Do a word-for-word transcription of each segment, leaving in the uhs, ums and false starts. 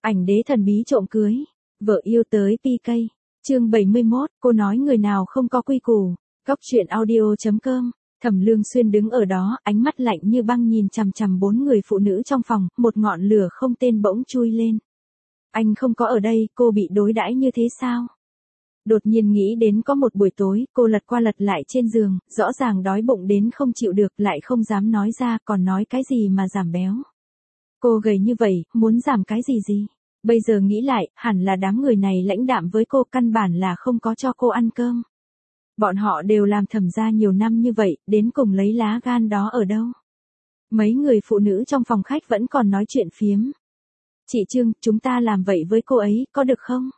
Ảnh đế thần bí trộm cưới. Vợ yêu tới pê ca. Chương bảy mươi mốt, cô nói người nào không có quy củ. Góc truyện audio chấm com. Thẩm Lương Xuyên đứng ở đó, ánh mắt lạnh như băng nhìn chằm chằm bốn người phụ nữ trong phòng, một ngọn lửa không tên bỗng chui lên. Anh không có ở đây, cô bị đối đãi như thế sao? Đột nhiên nghĩ đến có một buổi tối, cô lật qua lật lại trên giường, rõ ràng đói bụng đến không chịu được, lại không dám nói ra, còn nói cái gì mà giảm béo. Cô gầy như vậy, muốn giảm cái gì gì? Bây giờ nghĩ lại, hẳn là đám người này lãnh đạm với cô, căn bản là không có cho cô ăn cơm. Bọn họ đều làm Thẩm gia nhiều năm như vậy, đến cùng lấy lá gan đó ở đâu? Mấy người phụ nữ trong phòng khách vẫn còn nói chuyện phiếm. Chị Trương, chúng ta làm vậy với cô ấy, có được không?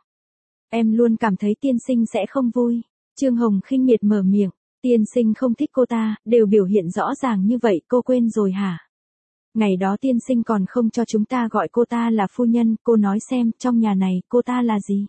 Em luôn cảm thấy tiên sinh sẽ không vui. Trương Hồng khinh miệt mở miệng, tiên sinh không thích cô ta, đều biểu hiện rõ ràng như vậy, cô quên rồi hả? Ngày đó tiên sinh còn không cho chúng ta gọi cô ta là phu nhân, cô nói xem, trong nhà này, cô ta là gì?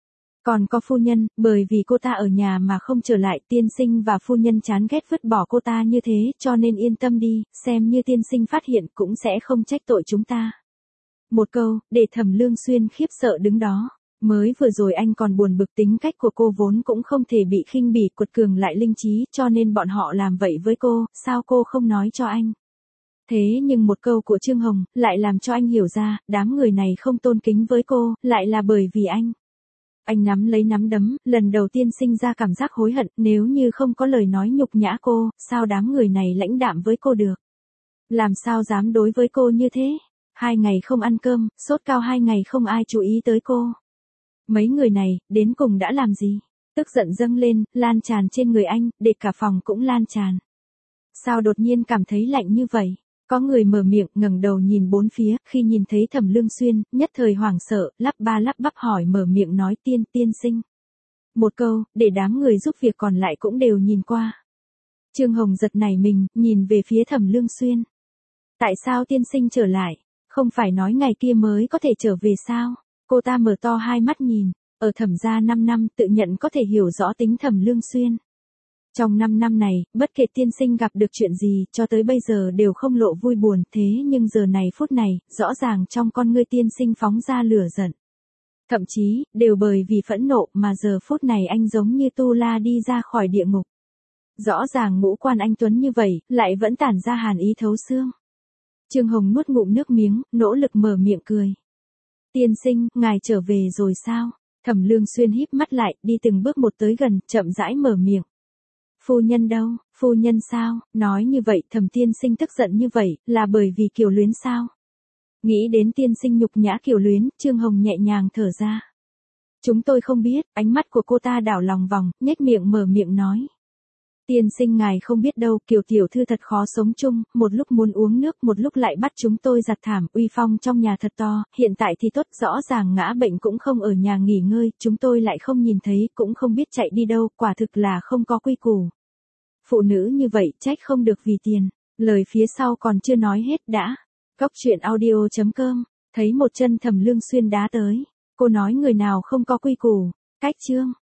Còn có phu nhân, bởi vì cô ta ở nhà mà không trở lại, tiên sinh và phu nhân chán ghét vứt bỏ cô ta như thế, cho nên yên tâm đi, xem như tiên sinh phát hiện cũng sẽ không trách tội chúng ta. Một câu, để Thẩm Lương Xuyên khiếp sợ đứng đó. Mới vừa rồi anh còn buồn bực tính cách của cô vốn cũng không thể bị khinh bỉ, quật cường lại linh trí, cho nên bọn họ làm vậy với cô, sao cô không nói cho anh? Thế nhưng một câu của Trương Hồng, lại làm cho anh hiểu ra, đám người này không tôn kính với cô, lại là bởi vì anh. Anh nắm lấy nắm đấm, lần đầu tiên sinh ra cảm giác hối hận, nếu như không có lời nói nhục nhã cô, sao đám người này lãnh đạm với cô được? Làm sao dám đối với cô như thế? Hai ngày không ăn cơm, sốt cao hai ngày không ai chú ý tới cô. Mấy người này, đến cùng đã làm gì? Tức giận dâng lên, lan tràn trên người anh, để cả phòng cũng lan tràn. Sao đột nhiên cảm thấy lạnh như vậy? Có người mở miệng, ngẩng đầu nhìn bốn phía, khi nhìn thấy Thẩm Lương Xuyên, nhất thời hoảng sợ, lắp ba lắp bắp hỏi mở miệng nói tiên, tiên sinh. Một câu, để đám người giúp việc còn lại cũng đều nhìn qua. Trương Hồng giật nảy mình, nhìn về phía Thẩm Lương Xuyên. Tại sao tiên sinh trở lại? Không phải nói ngày kia mới có thể trở về sao? Cô ta mở to hai mắt nhìn, ở Thẩm gia năm năm tự nhận có thể hiểu rõ tính Thẩm Lương Xuyên. Trong năm năm này, bất kể tiên sinh gặp được chuyện gì, cho tới bây giờ đều không lộ vui buồn, thế nhưng giờ này phút này, rõ ràng trong con ngươi tiên sinh phóng ra lửa giận. Thậm chí, đều bởi vì phẫn nộ mà giờ phút này anh giống như tu la đi ra khỏi địa ngục. Rõ ràng ngũ quan anh tuấn như vậy, lại vẫn tản ra hàn ý thấu xương. Trương Hồng nuốt ngụm nước miếng, nỗ lực mở miệng cười. Tiên sinh, ngài trở về rồi sao? Thẩm Lương Xuyên híp mắt lại, đi từng bước một tới gần, chậm rãi mở miệng. Phu nhân đâu? Phu nhân sao? Nói như vậy, Thẩm tiên sinh tức giận như vậy, là bởi vì Kiều Luyến sao? Nghĩ đến tiên sinh nhục nhã Kiều Luyến, Trương Hồng nhẹ nhàng thở ra. Chúng tôi không biết, ánh mắt của cô ta đảo lòng vòng, nhếch miệng mở miệng nói. Tiên sinh ngài không biết đâu, Kiều tiểu thư thật khó sống chung, một lúc muốn uống nước, một lúc lại bắt chúng tôi giặt thảm, uy phong trong nhà thật to, hiện tại thì tốt, rõ ràng ngã bệnh cũng không ở nhà nghỉ ngơi, chúng tôi lại không nhìn thấy, cũng không biết chạy đi đâu, quả thực là không có quy củ. Phụ nữ như vậy, trách không được vì tiền. Lời phía sau còn chưa nói hết đã. Góc truyện audio chấm com, thấy một chân Thẩm Lương Xuyên đá tới. Cô nói người nào không có quy củ. Cách chương.